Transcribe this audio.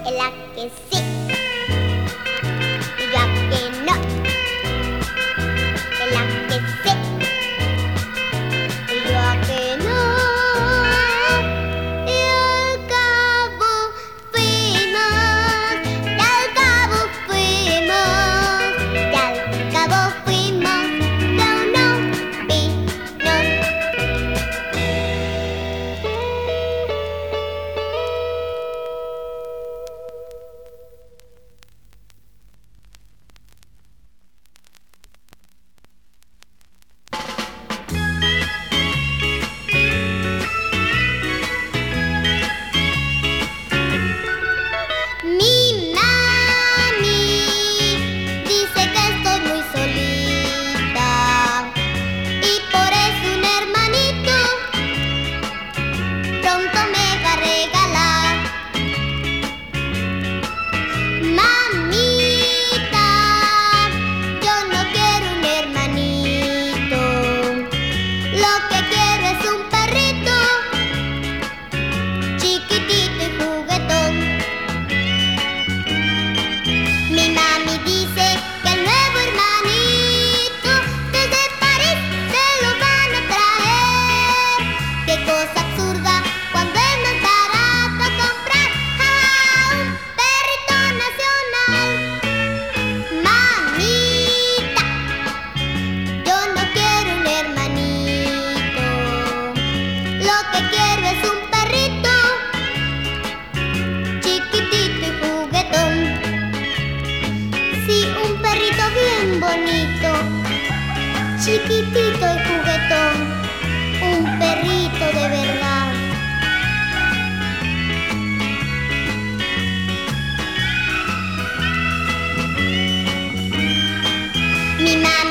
el a que sí y yo a que no, el a que sí y yo a que no, y al cabo fuimos, y al cabo fuimos, y al cabo fuimos de unos pinos. Mi mami dice que estoy muy solita y por eso un hermanito pronto me va a regalar. Mamita, yo no quiero un hermanito, lo que quiero es un perrito chiquitito y juguetón. Mi mami dice que el nuevo hermanito desde París se lo van a traer. Qué cosa absurda cuando es más barato comprar un perrito nacional. Mamita, yo no quiero un hermanito, lo que quiero es un perrito chiquitito y juguetón. Sí, un perrito bien bonito, chiquitito y juguetón, un perrito de verdad. Mi mamá